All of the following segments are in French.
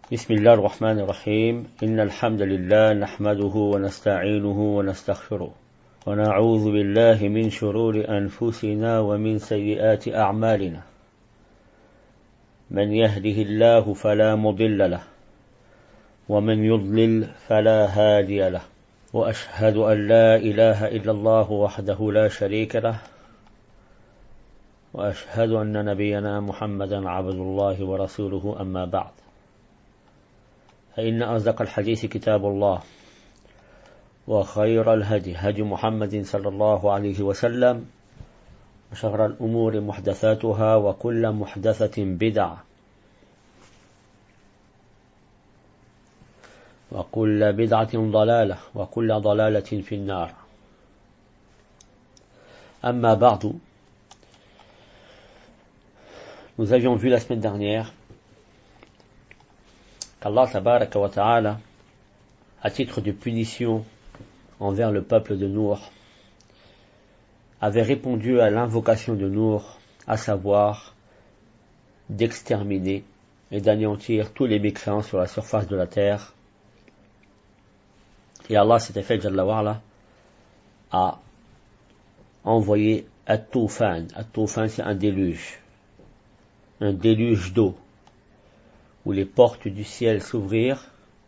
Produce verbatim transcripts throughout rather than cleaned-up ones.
بسم الله الرحمن الرحيم إن الحمد لله نحمده ونستعينه ونستغفره ونعوذ بالله من شرور أنفسنا ومن سيئات أعمالنا من يهده الله فلا مضل له ومن يضلل فلا هادي له وأشهد أن لا إله إلا الله وحده لا شريك له وأشهد أن نبينا محمدا عبد الله ورسوله أما بعد فإن أصدق الحديث كتاب الله وخير الهدي هدي محمد صلى الله عليه وسلم وشر الأمور محدثاتها وكل محدثة بدعة وكل بدعة ضلالة وكل ضلالة في النار أما بعد. Nous avions vu la semaine dernière qu'Allah tabaraka wa ta'ala, à titre de punition envers le peuple de Nour, avait répondu à l'invocation de Nour, à savoir d'exterminer et d'anéantir tous les mécréants sur la surface de la terre. Et Allah s'était fait, Jalla wa ala, à envoyer At-Toufan. At-Toufan, c'est un déluge. Un déluge d'eau, où les portes du ciel s'ouvrirent,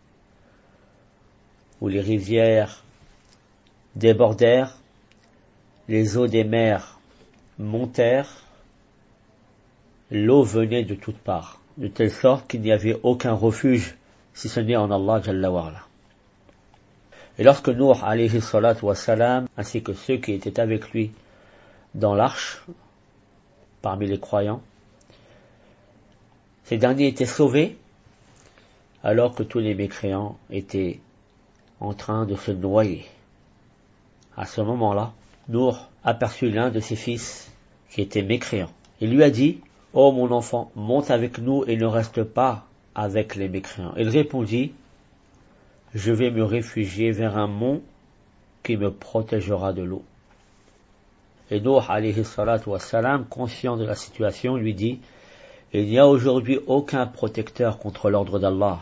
où les rivières débordèrent, les eaux des mers montèrent, l'eau venait de toutes parts, de telle sorte qu'il n'y avait aucun refuge si ce n'est en Allah Jalla wa ala. Et lorsque Nuh alayhi salatu wa salam, ainsi que ceux qui étaient avec lui dans l'arche, parmi les croyants, ces derniers étaient sauvés, alors que tous les mécréants étaient en train de se noyer. À ce moment-là, Nuh aperçut l'un de ses fils qui était mécréant. Il lui a dit, « Oh mon enfant, monte avec nous et ne reste pas avec les mécréants. » Il répondit, « Je vais me réfugier vers un mont qui me protégera de l'eau. » Et Nuh alayhi salatu wa salam, conscient de la situation, lui dit, il n'y a aujourd'hui aucun protecteur contre l'ordre d'Allah.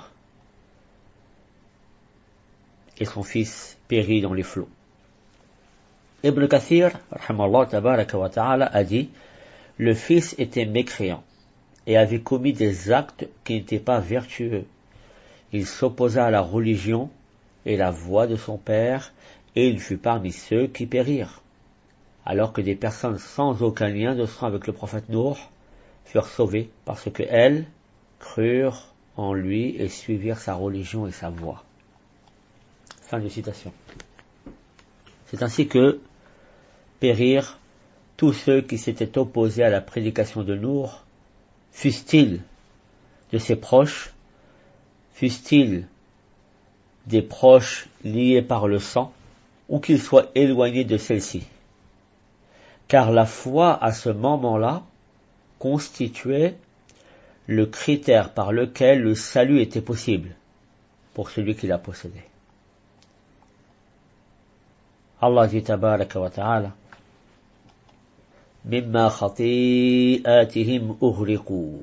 Et son fils périt dans les flots. Ibn Kathir, rahimallahu tabaraka wa ta'ala, a dit, le fils était mécréant et avait commis des actes qui n'étaient pas vertueux. Il s'opposa à la religion et la voie de son père, et il fut parmi ceux qui périrent. Alors que des personnes sans aucun lien de sang avec le prophète Nuh furent sauvés parce que elles crurent en lui et suivirent sa religion et sa voie. Fin de citation. C'est ainsi que périrent tous ceux qui s'étaient opposés à la prédication de Nuh, fussent-ils de ses proches, fussent-ils des proches liés par le sang, ou qu'ils soient éloignés de celle-ci. Car la foi à ce moment-là constituait le critère par lequel le salut était possible pour celui qui la possédait. Allah dit tabaraka wa ta'ala, mimma khati'atihim ughriqu.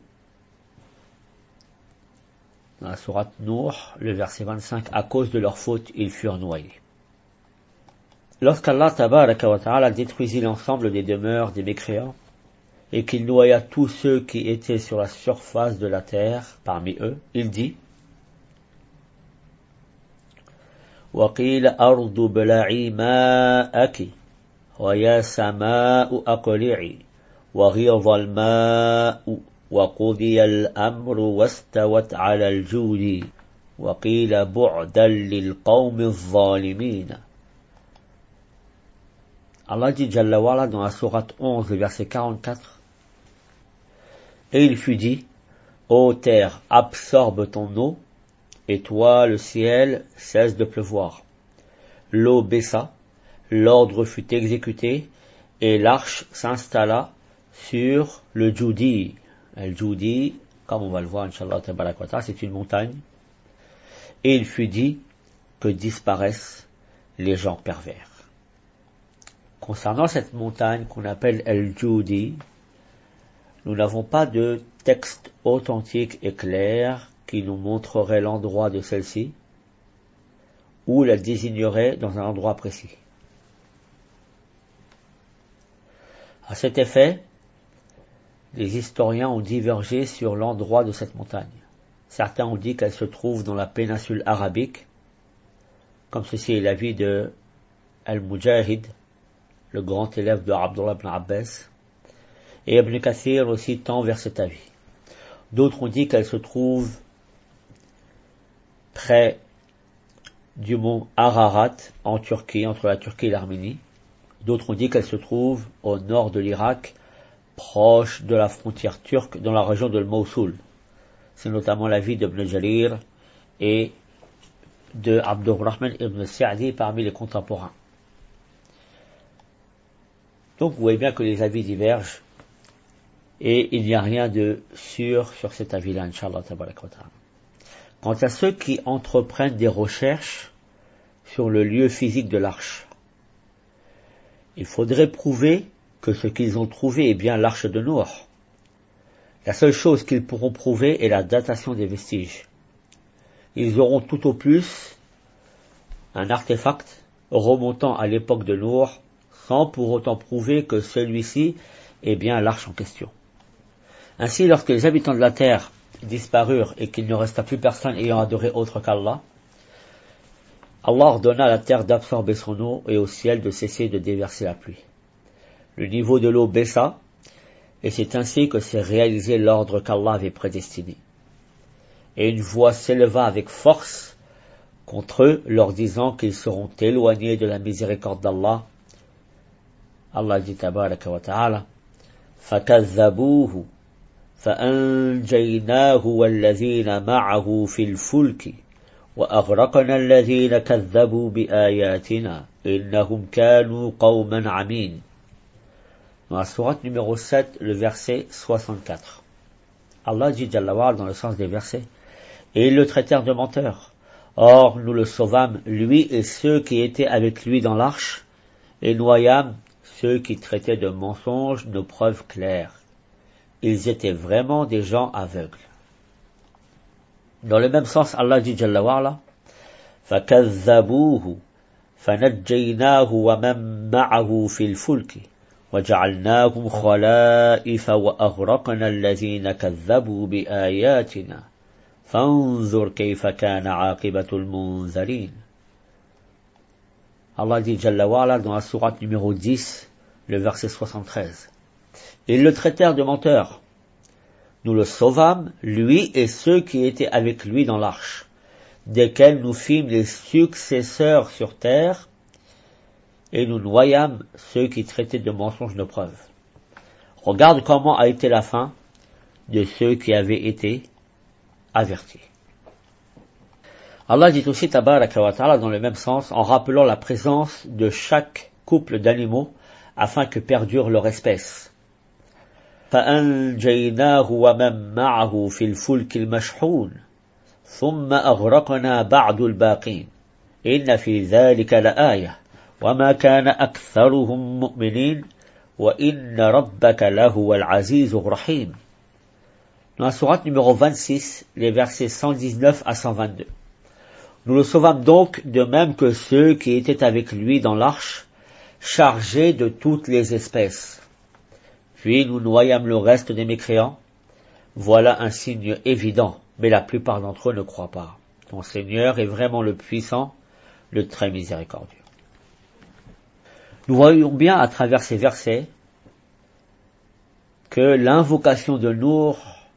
Dans la sourate Nuh, le verset vingt-cinq, à cause de leur faute, ils furent noyés. Lorsqu'Allah tabaraka wa ta'ala détruisit l'ensemble des demeures des mécréants, et qu'il noya tous ceux qui étaient sur la surface de la terre parmi eux, il dit, وَقِيلَ أَرْضُ بْلَعِي مَاءَكِ وَيَا سَمَاءُ أَقْلِعِي وَغِيَضَ الْمَاءُ وَقُضِيَ الْأَمْرُ وَاسْتَوَتْ عَلَى الْجُودِ وَقِيلَ بُعْدًا لِلْقَوْمِ الظَّالِمِينَ. Allah dit Jalla wa ala dans la sourate onze, verset quarante-quatre, et il fut dit, ô terre, absorbe ton eau, et toi, le ciel, cesse de pleuvoir. L'eau baissa, l'ordre fut exécuté, et l'arche s'installa sur le Djoudi. Le Djoudi, comme on va le voir, Inch'Allah, tabarakata, c'est une montagne. Et il fut dit que disparaissent les gens pervers. Concernant cette montagne qu'on appelle El Djoudi, nous n'avons pas de texte authentique et clair qui nous montrerait l'endroit de celle-ci, ou la désignerait dans un endroit précis. À cet effet, les historiens ont divergé sur l'endroit de cette montagne. Certains ont dit qu'elle se trouve dans la péninsule arabique, comme ceci est l'avis de Al-Mujahid, le grand élève de Abdullah ibn Abbas, et Ibn Kathir aussi tend vers cet avis. D'autres ont dit qu'elle se trouve près du mont Ararat, en Turquie, entre la Turquie et l'Arménie. D'autres ont dit qu'elle se trouve au nord de l'Irak, proche de la frontière turque, dans la région de Mossoul. C'est notamment l'avis d'Ibn Jarir et de Abdurrahman ibn Sa'di parmi les contemporains. Donc vous voyez bien que les avis divergent et il n'y a rien de sûr sur cet avis-là, Inch'Allah tabarak wa ta'ala. Quant à ceux qui entreprennent des recherches sur le lieu physique de l'arche, il faudrait prouver que ce qu'ils ont trouvé est bien l'arche de Noé. La seule chose qu'ils pourront prouver est la datation des vestiges. Ils auront tout au plus un artefact remontant à l'époque de Noé, sans pour autant prouver que celui-ci est bien l'arche en question. Ainsi, lorsque les habitants de la terre disparurent et qu'il ne resta plus personne ayant adoré autre qu'Allah, Allah ordonna à la terre d'absorber son eau et au ciel de cesser de déverser la pluie. Le niveau de l'eau baissa, et c'est ainsi que s'est réalisé l'ordre qu'Allah avait prédestiné. Et une voix s'éleva avec force contre eux, leur disant qu'ils seront éloignés de la miséricorde d'Allah. Allah dit tabaraka wa ta'ala, فَكَذَّبُوهُ فَأَنْجَيْنَاهُ وَالَّذِينَ مَعَهُ فِي الْفُلْكِ وَأَغْرَقْنَا الَّذِينَ كَذَّبُوا بِآيَاتِنَا إِنَّهُمْ كَانُوا قَوْمًا عَمِينَ. Dans la sourate numéro sept, le verset soixante-quatre. Allah dit Jalla wa Ala dans le sens des versets, et ils le traitèrent de menteur. Or, nous le sauvâmes, lui et ceux qui étaient avec lui dans l'arche, et noyâmes ceux qui traitaient de mensonges nos preuves claires. Ils étaient vraiment des gens aveugles. Dans le même sens, Allah dit Jalla wa Ala, فَكَذَّبُوهُ فَنَجَّيْنَاهُ وَمَن مَّعَهُ فِي الْفُلْكِ وَجَعَلْنَاهُمْ خَلَائِفَ وَأَغْرَقْنَا الَّذِينَ كَذَّبُوا بِآيَاتِنَا فَانظُرْ كَيْفَ كَانَ عَاقِبَةُ الْمُنذَرِينَ. Allah dit Jalla wa Ala dans la sourate numéro dix, le verset soixante-treize. Ils le traitèrent de menteur. Nous le sauvâmes, lui et ceux qui étaient avec lui dans l'arche, desquels nous fîmes les successeurs sur terre, et nous noyâmes ceux qui traitaient de mensonges nos preuves. Regarde comment a été la fin de ceux qui avaient été avertis. Allah dit aussi tabaraka wa ta'ala dans le même sens, en rappelant la présence de chaque couple d'animaux afin que perdure leur espèce. فَأَنْجَيْنَاهُ وَمَن مَّعَهُ فِي الْفُلْكِ الْمَشْحُونِ ثُمَّ أَغْرَقْنَا بَعْدُ الْبَاقِينَ إِنَّ فِي ذَلِكَ لَآيَةً وَمَا كَانَ أَكْثَرُهُم مُؤْمِنِينَ وَإِنَّ رَبَّكَ لَهُوَ الْعَزِيزُ الرَّحِيمُ. Dans la sourate numéro vingt-six, les versets cent dix-neuf à cent vingt-deux. Nous le sauvâmes donc de même que ceux qui étaient avec lui dans l'arche, chargés de toutes les espèces. Puis nous noyâmes le reste des mécréants. Voilà un signe évident, mais la plupart d'entre eux ne croient pas. Ton Seigneur est vraiment le puissant, le très miséricordieux. Nous voyons bien à travers ces versets que l'invocation de Nour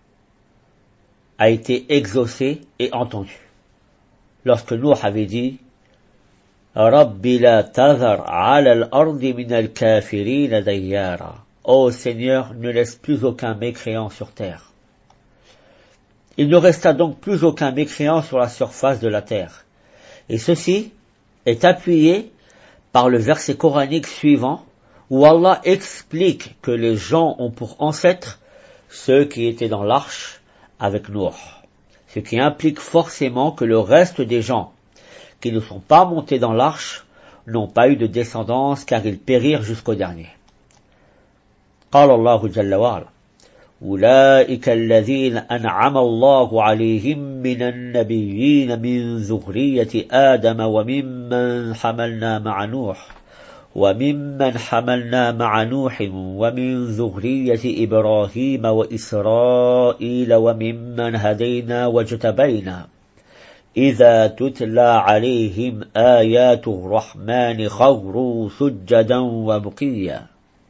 a été exaucée et entendue. Lorsque Nour avait dit « Rabbi la tazar ala al-ardi min al-kafirina dayyara » Ô Seigneur, ne laisse plus aucun mécréant sur terre. Il ne resta donc plus aucun mécréant sur la surface de la terre. Et ceci est appuyé par le verset coranique suivant, où Allah explique que les gens ont pour ancêtres ceux qui étaient dans l'arche avec Noé. Ce qui implique forcément que le reste des gens qui ne sont pas montés dans l'arche n'ont pas eu de descendance car ils périrent jusqu'au dernier. قال الله جل وعلا أولئك الذين أنعم الله عليهم من النبيين من ذرية آدم وممن حملنا مع نوح وممن حملنا مع نوح ومن ذرية إبراهيم وإسرائيل وممن هدينا واجتبينا إذا تتلى عليهم آيات الرحمن خروا سجدا وبكيا.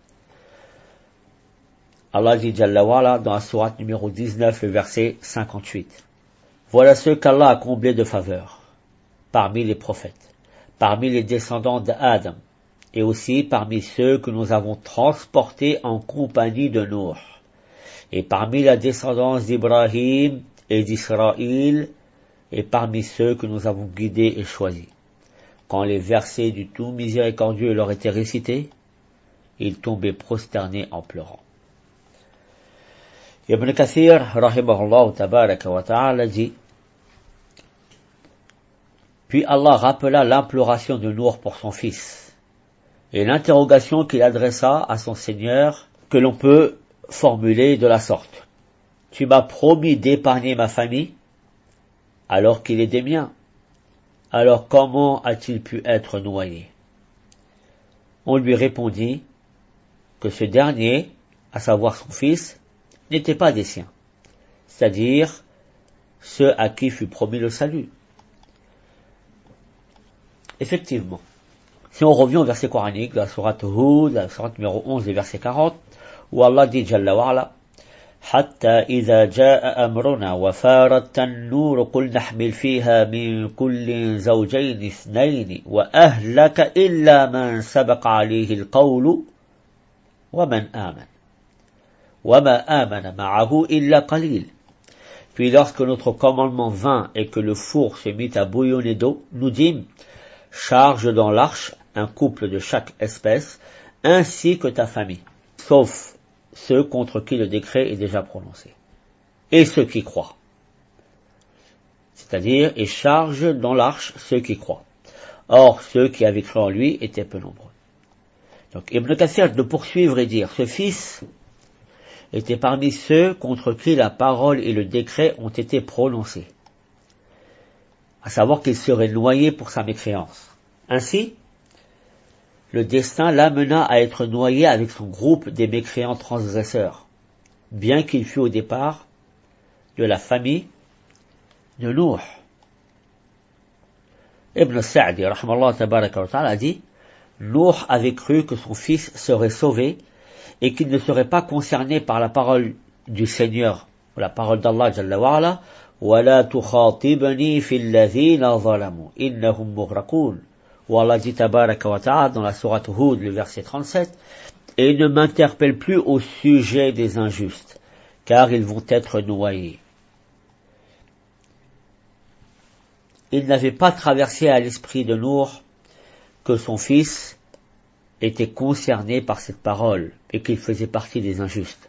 Allah dit Jalla wa'ala dans la sourate numéro dix-neuf, le verset cinquante-huit. Voilà ceux qu'Allah a comblés de faveur parmi les prophètes, parmi les descendants d'Adam, et aussi parmi ceux que nous avons transportés en compagnie de Nuh, et parmi la descendance d'Ibrahim et d'Israël, et parmi ceux que nous avons guidés et choisis. Quand les versets du tout miséricordieux leur étaient récités, ils tombaient prosternés en pleurant. Ibn Kathir, rahimahullah tabaraka wa ta'ala, dit: Puis Allah rappela l'imploration de Nour pour son fils, et l'interrogation qu'il adressa à son Seigneur, que l'on peut formuler de la sorte: Tu m'as promis d'épargner ma famille, alors qu'il est des miens. Alors comment a-t-il pu être noyé? On lui répondit que ce dernier, à savoir son fils, n'étaient pas des siens, c'est-à-dire ceux à qui fut promis le salut. Effectivement, si on revient au verset coranique de la sourate Hud, la sourate numéro onze, et verset quarante, où Allah dit Jalla wa'ala: حتى إذا جاء أمرنا وفارت النور قل نحمل فيها من كل زوجين اثنين وأهلك إلا من سبق عليه القول ومن آمن وما آمن معه إلا قليل. Puis lorsque notre commandement vint et que le four se mit à bouillonner d'eau, nous dîmes: charge dans l'arche un couple de chaque espèce, ainsi que ta famille, sauf ceux contre qui le décret est déjà prononcé, et ceux qui croient. C'est-à-dire, et charge dans l'arche ceux qui croient. Or, ceux qui avaient cru en lui étaient peu nombreux. Donc, Ibn Kathir de poursuivre et dire: ce fils était parmi ceux contre qui la parole et le décret ont été prononcés, à savoir qu'il serait noyé pour sa mécréance. Ainsi, le destin l'amena à être noyé avec son groupe des mécréants transgresseurs, bien qu'il fût au départ de la famille de Nuh. Ibn Sa'di, rahmallahu tabaraka wa ta'ala, a dit: Nuh avait cru que son fils serait sauvé et qu'il ne serait pas concerné par la parole du Seigneur, ou la parole d'Allah Jalla wa'ala: وَلَا تُخَاطِبْنِي فِي الَّذِينَ ظَلَمُوا إِنَّهُمْ مُغْرَقُونَ. Où Allah dit tabaraka wa ta'ala dans la sourate Hud, le verset trente-sept: Et ne m'interpelle plus au sujet des injustes, car ils vont être noyés. Il n'avait pas traversé à l'esprit de Nuh que son fils était concerné par cette parole et qu'il faisait partie des injustes.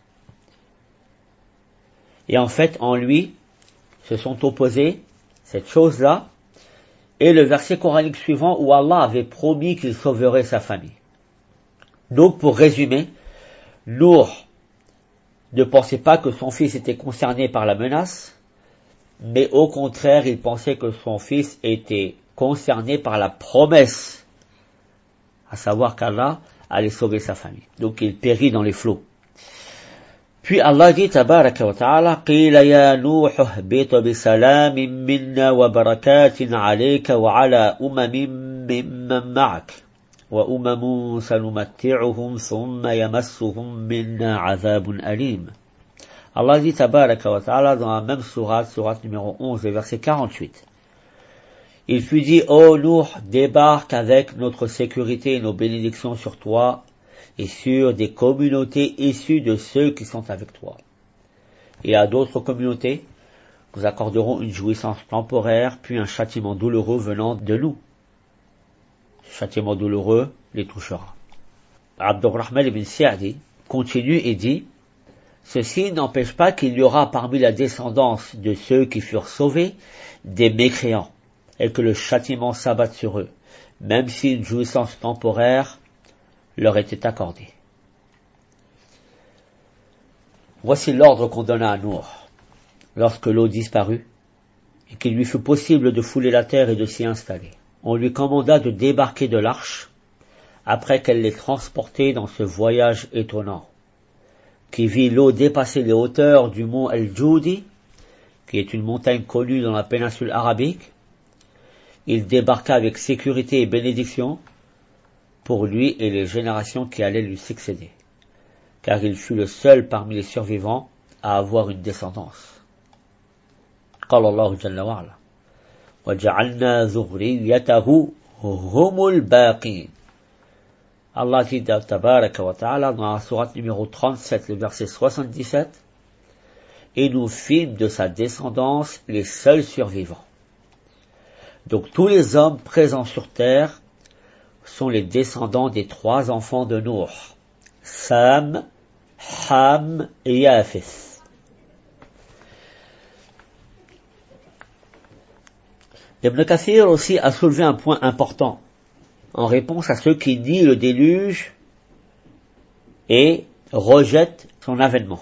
Et en fait, en lui, se sont opposés cette chose-là et le verset coranique suivant où Allah avait promis qu'il sauverait sa famille. Donc, pour résumer, Nuh ne pensait pas que son fils était concerné par la menace, mais au contraire, il pensait que son fils était concerné par la promesse, à savoir qu'Allah allait sauver sa famille. Donc, il périt dans les flots. Puis Allah dit tabaraka wa ta'ala: Qila ya Nuh ihbit bi salamin minna wa barakatin alayka wa ala umamin mimman ma'ak wa umamun sanumatti'uhum thumma yamassuhum minna 'adhabun alim. Allah dit tabaraka wa ta'ala dans la même sourate, sourate numéro onze, verset quarante-huit. Il fut dit: Ô Nuh, débarque avec notre sécurité et nos bénédictions sur toi et sur des communautés issues de ceux qui sont avec toi. Et à d'autres communautés, nous accorderons une jouissance temporaire, puis un châtiment douloureux venant de nous. Ce châtiment douloureux les touchera. Abdurrahman ibn Sa'di continue et dit: Ceci n'empêche pas qu'il y aura parmi la descendance de ceux qui furent sauvés des mécréants, et que le châtiment s'abatte sur eux, même si une jouissance temporaire leur était accordée. Voici l'ordre qu'on donna à Nour, lorsque l'eau disparut, et qu'il lui fut possible de fouler la terre et de s'y installer. On lui commanda de débarquer de l'arche, après qu'elle l'ait transporté dans ce voyage étonnant, qui vit l'eau dépasser les hauteurs du mont El-Djoudi, qui est une montagne connue dans la péninsule arabique. Il débarqua avec sécurité et bénédiction pour lui et les générations qui allaient lui succéder, car il fut le seul parmi les survivants à avoir une descendance. قال الله جل وعلا وجعلنا ذريته هم الباقين. Allah dit tabaraka wa ta'ala dans la sourate numéro trente-sept, le verset soixante-dix-sept, et nous fîmes de sa descendance les seuls survivants. Donc tous les hommes présents sur terre sont les descendants des trois enfants de Nour, Sam, Ham et Yafith. Ibn Kathir aussi a soulevé un point important en réponse à ceux qui nient le déluge et rejettent son avènement.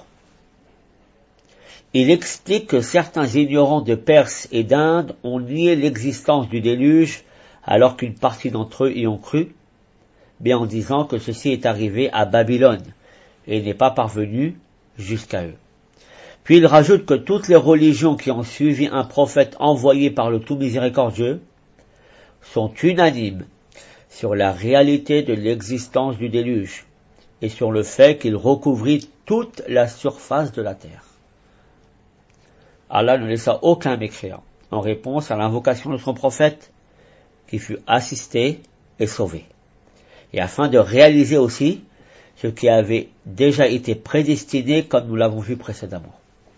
Il explique que certains ignorants de Perse et d'Inde ont nié l'existence du déluge alors qu'une partie d'entre eux y ont cru, mais en disant que ceci est arrivé à Babylone et n'est pas parvenu jusqu'à eux. Puis il rajoute que toutes les religions qui ont suivi un prophète envoyé par le tout miséricordieux sont unanimes sur la réalité de l'existence du déluge et sur le fait qu'il recouvrit toute la surface de la terre. Allah ne laissa aucun mécréant en réponse à l'invocation de son prophète qui fut assisté et sauvé, et afin de réaliser aussi ce qui avait déjà été prédestiné comme nous l'avons vu précédemment.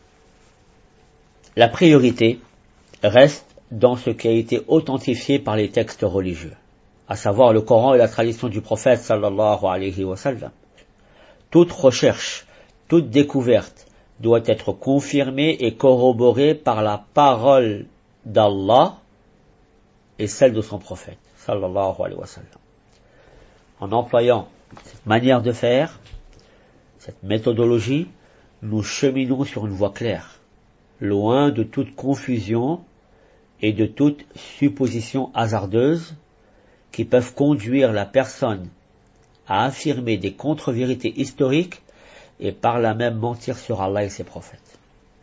La priorité reste dans ce qui a été authentifié par les textes religieux, à savoir le Coran et la tradition du prophète sallallahu alayhi wa sallam. Toute recherche, toute découverte doit être confirmée et corroborée par la parole d'Allah et celle de son prophète sallallahu alayhi wa sallam. En employant cette manière de faire, cette méthodologie, nous cheminons sur une voie claire, loin de toute confusion et de toute supposition hasardeuse qui peuvent conduire la personne à affirmer des contre-vérités historiques et par là même mentir sur Allah et ses prophètes.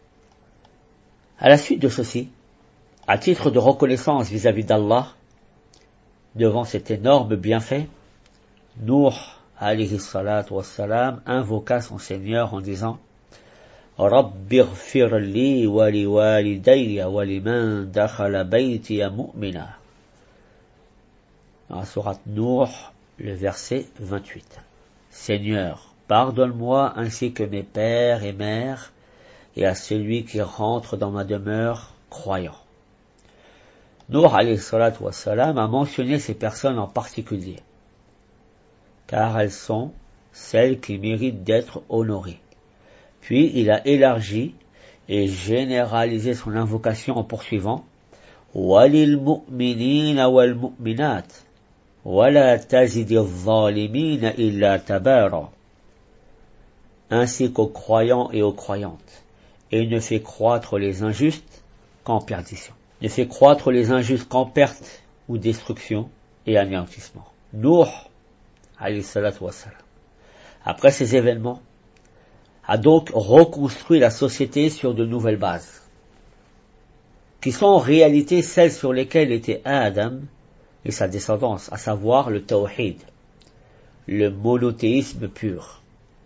À la suite de ceci, à titre de reconnaissance vis-à-vis d'Allah, devant cet énorme bienfait, Nuh alayhi salatu wassalam invoqua son Seigneur en disant رب اغفر لي ولوالدي ولمن دخل بيتي مؤمنا. Dans la sourate Nuh, le verset vingt-huit. Seigneur, pardonne-moi ainsi que mes pères et mères et à celui qui rentre dans ma demeure croyant. Nuh alayhi salatu wassalam a mentionné ces personnes en particulier, car elles sont celles qui méritent d'être honorées. Puis il a élargi et généralisé son invocation en poursuivant وَلِلْ مُؤْمِنِينَ وَالْمُؤْمِنَاتِ وَلَا تَزِدِ الظَّالِمِينَ إِلَّا تَبَارًا, ainsi qu'aux croyants et aux croyantes, et ne fait croître les injustes qu'en perdition. Ne fait croître les injustes qu'en perte ou destruction et anéantissement. Nuh, alayhi salatu wassalam, après ces événements, a donc reconstruit la société sur de nouvelles bases, qui sont en réalité celles sur lesquelles était Adam et sa descendance, à savoir le tawhid, le monothéisme pur.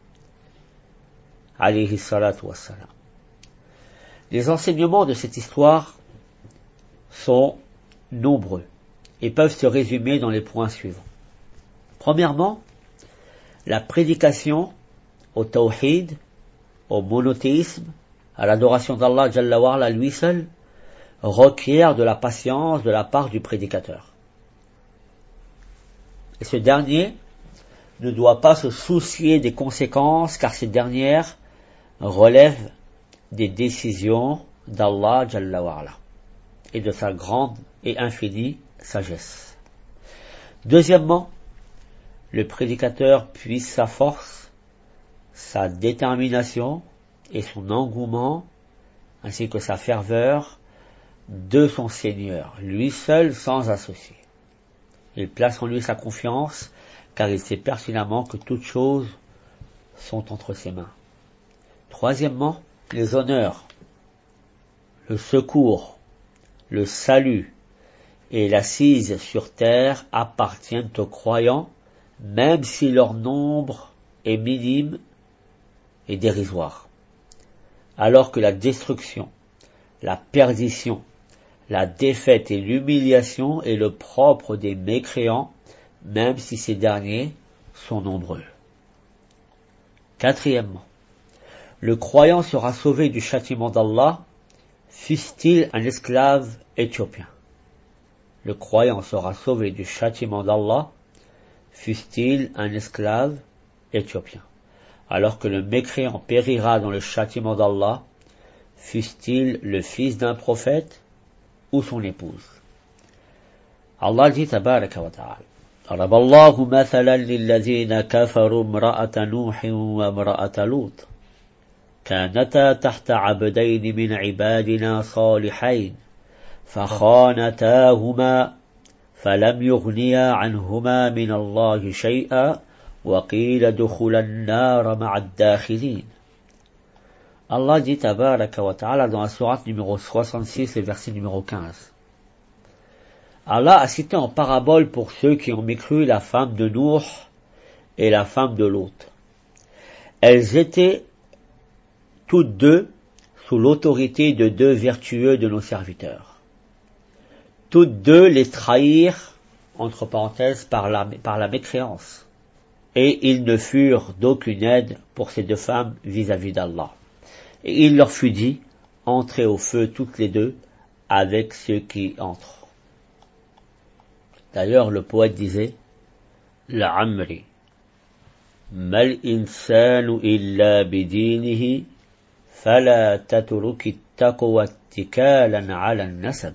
Alayhi salatu wassalam. Les enseignements de cette histoire sont nombreux et peuvent se résumer dans les points suivants. Premièrement, la prédication au tawhid, au monothéisme, à l'adoration d'Allah Jalla wa Ala lui seul, requiert de la patience de la part du prédicateur. Et ce dernier ne doit pas se soucier des conséquences, car ces dernières relèvent des décisions d'Allah Jalla wa Ala et de sa grande et infinie sagesse. Deuxièmement, le prédicateur puise sa force, sa détermination et son engouement, ainsi que sa ferveur, de son Seigneur, lui seul sans associé. Il place en lui sa confiance, car il sait pertinemment que toutes choses sont entre ses mains. Troisièmement, les honneurs, le secours, le salut et l'assise sur terre appartiennent aux croyants, même si leur nombre est minime et dérisoire. Alors que la destruction, la perdition, la défaite et l'humiliation est le propre des mécréants, même si ces derniers sont nombreux. Quatrièmement, le croyant sera sauvé du châtiment d'Allah, fût-il un esclave éthiopien. Le croyant sera sauvé du châtiment d'Allah, fût-il un esclave éthiopien. Alors que le mécréant périra dans le châtiment d'Allah, fût-il le fils d'un prophète ou son épouse. Allah dit tabaraka wa ta'ala: ضرب الله مثلا للذين كفروا امرأة نوح وامرأة لوط كانتا تحت عبدين من عبادنا صالحين فخانتاهما فلم يغنيا عنهما من الله شيئا وقيل ادخلا النار مع الداخلين. Allah dit tabaraka wa ta'ala dans la sourate numéro soixante-six, le verset numéro quinze. Allah a cité en parabole pour ceux qui ont mécru la femme de Nuh et la femme de Lot. Elles étaient toutes deux sous l'autorité de deux vertueux de nos serviteurs. Toutes deux les trahirent, entre parenthèses, par la, par la mécréance. Et ils ne furent d'aucune aide pour ces deux femmes vis-à-vis d'Allah. Et il leur fut dit: entrez au feu toutes les deux avec ceux qui entrent. D'ailleurs, le poète disait: L'amri, mal insanu illa bidinihi, fala tatruki taqwa ittikalan ala an-nasab.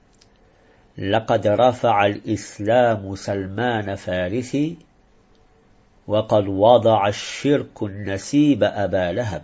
لقد رفع الإسلام سلمان فارسي وقد وضع الشرك النسيب أبا لهب.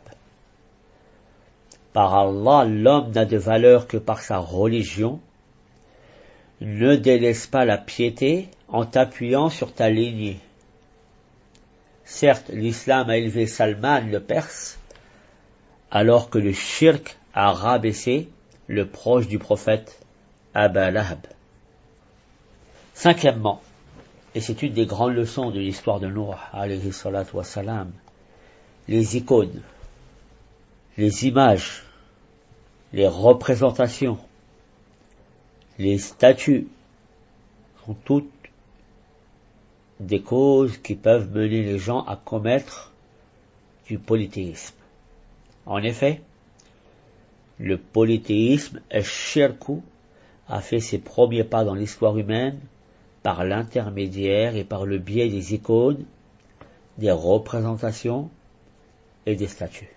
Par Allah, l'homme n'a de valeur que par sa religion. Ne délaisse pas la piété en t'appuyant sur ta lignée. Certes, l'islam a élevé Salman le Perse, alors que le shirk a rabaissé le proche du prophète Aba Lahab. Cinquièmement, et c'est une des grandes leçons de l'histoire de Nuh, alayhi salatu wassalam, les icônes, les images, les représentations, les statues sont toutes des causes qui peuvent mener les gens à commettre du polythéisme. En effet, le polythéisme, Shirku, a fait ses premiers pas dans l'histoire humaine par l'intermédiaire et par le biais des icônes, des représentations et des statues.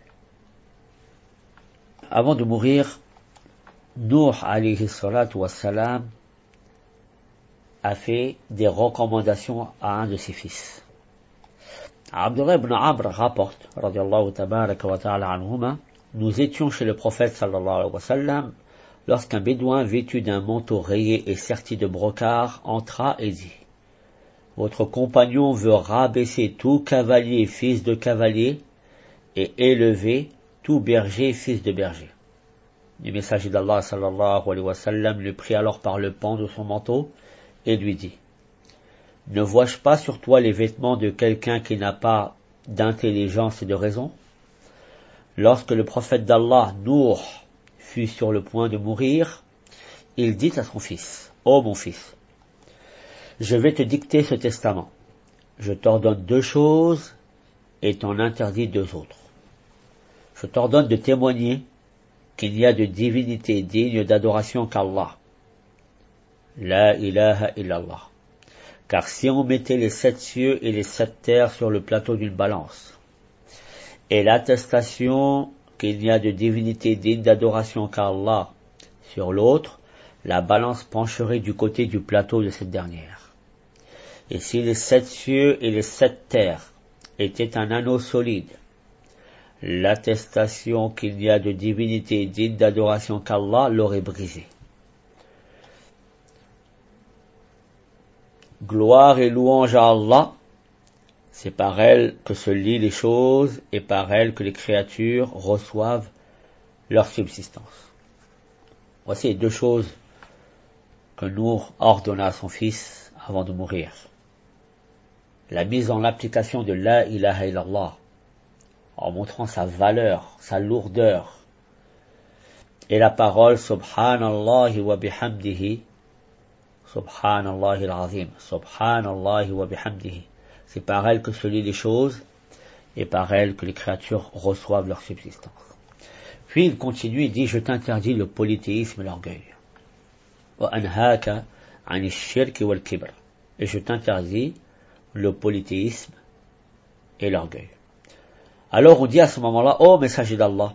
Avant de mourir, Nuh alayhi salatu wassalam a fait des recommandations à un de ses fils. Abdullah ibn Amr rapporte, radiallahu tabaraka wa ta'ala anhuma, nous étions chez le prophète sallallahu alayhi wa sallam lorsqu'un bédouin vêtu d'un manteau rayé et serti de brocart entra et dit: votre compagnon veut rabaisser tout cavalier fils de cavalier et élever tout berger fils de berger. Le messager d'Allah sallallahu alayhi wa sallam le prit alors par le pan de son manteau et lui dit: ne vois-je pas sur toi les vêtements de quelqu'un qui n'a pas d'intelligence et de raison? Lorsque le prophète d'Allah, Nuh, fut sur le point de mourir, il dit à son fils: ô mon fils, je vais te dicter ce testament. Je t'ordonne deux choses et t'en interdis deux autres. Je t'ordonne de témoigner qu'il n'y a de divinité digne d'adoration qu'Allah. La ilaha illallah. Car si on mettait les sept cieux et les sept terres sur le plateau d'une balance, et l'attestation qu'il n'y a de divinité digne d'adoration qu'Allah sur l'autre, la balance pencherait du côté du plateau de cette dernière. Et si les sept cieux et les sept terres étaient un anneau solide, l'attestation qu'il n'y a de divinité digne d'adoration qu'Allah l'aurait brisé. Gloire et louange à Allah, c'est par elle que se lient les choses et par elle que les créatures reçoivent leur subsistance. Voici les deux choses que Nour ordonna à son fils avant de mourir. La mise en application de la ilaha illallah, en montrant sa valeur, sa lourdeur, et la parole subhanallahi wa bihamdihi, subhanallahi al-azim, subhanallahi wa bihamdihi. C'est par elle que se lient les choses et par elle que les créatures reçoivent leur subsistance. Puis il continue et dit, je t'interdis le polythéisme et l'orgueil. Wa anhaka ani shirk wal kibr. Et je t'interdis le polythéisme et l'orgueil. Alors on dit à ce moment-là, ô messager d'Allah,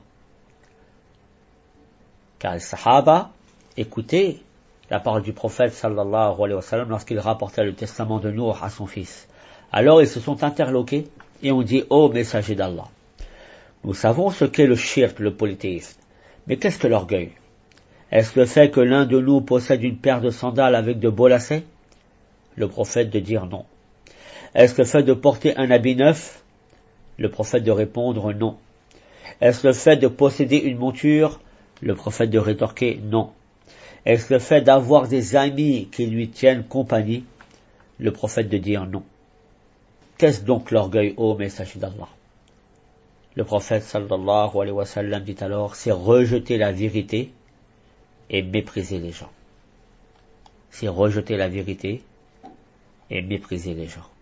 car les Sahaba écoutaient la parole du prophète sallallahu alayhi wa sallam lorsqu'il rapportait le testament de Nour à son fils. Alors ils se sont interloqués et ont dit, ô messager d'Allah, nous savons ce qu'est le shirk, le polythéisme, mais qu'est-ce que l'orgueil? Est-ce le fait que l'un de nous possède une paire de sandales avec de beaux lacets? Le prophète de dire non. Est-ce le fait de porter un habit neuf? Le prophète de répondre non. Est-ce le fait de posséder une monture? Le prophète de rétorquer non. Est-ce le fait d'avoir des amis qui lui tiennent compagnie? Le prophète de dire non. Qu'est-ce donc l'orgueil, ô messager d'Allah? Le prophète sallallahu alayhi wa sallam dit alors, c'est rejeter la vérité et mépriser les gens. C'est rejeter la vérité et mépriser les gens.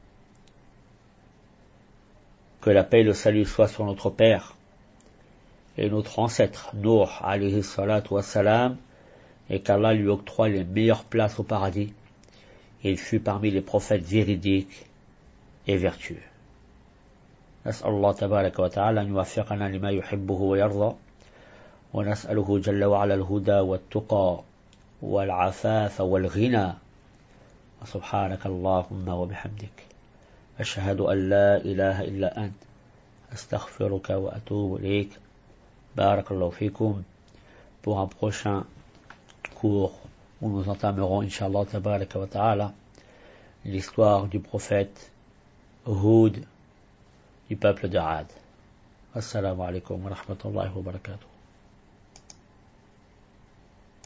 Que la paix et le salut soient sur notre Père et notre ancêtre, Nour alayhi salatu wa salam, et qu'Allah lui octroie les meilleures places au paradis. Il fut parmi les prophètes véridiques et vertueux. نسأل الله تبارك وتعالى أن يوفقنا لما يحبه ويرضى ونسأله جل وعلا الهدى والتقى والعفاف والغنى وسبحانك اللهم وبحمدك أشهد أن لا إله إلا أنت أستغفرك وأتوب إليك بارك الله فيكم. Pour un prochain cours où nous entamerons Inch'Allah tabaraka wa ta'ala l'histoire du prophète Hud du peuple de Ad. Assalamu alaikum wa rahmatullahi wa barakatuh.